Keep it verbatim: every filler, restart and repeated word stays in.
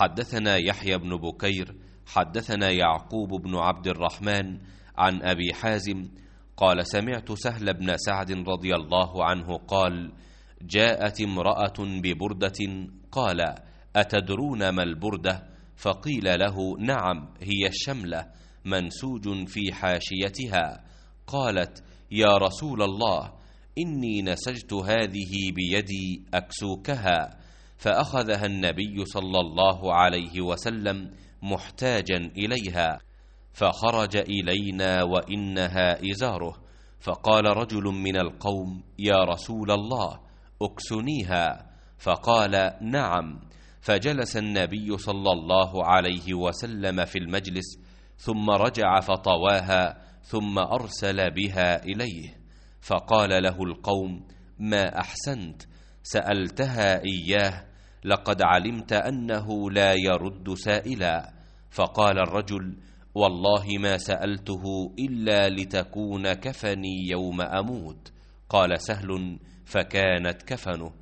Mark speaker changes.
Speaker 1: حدثنا يحيى بن بكير حدثنا يعقوب بن عبد الرحمن عن أبي حازم قال سمعت سهل بن سعد رضي الله عنه قال جاءت امرأة ببردة قال أتدرون ما البردة؟ فقيل له نعم هي الشملة منسوج في حاشيتها. قالت يا رسول الله إني نسجت هذه بيدي أكسوكها، فأخذها النبي صلى الله عليه وسلم محتاجا إليها، فخرج إلينا وإنها إزاره، فقال رجل من القوم يا رسول الله أكسنيها، فقال نعم، فجلس النبي صلى الله عليه وسلم في المجلس ثم رجع فطواها ثم أرسل بها إليه، فقال له القوم ما أحسنت، سألتها إياه، لقد علمت أنه لا يرد سائلا. فقال الرجل والله ما سألته إلا لتكون كفني يوم أموت. قال سهل فكانت كفنه.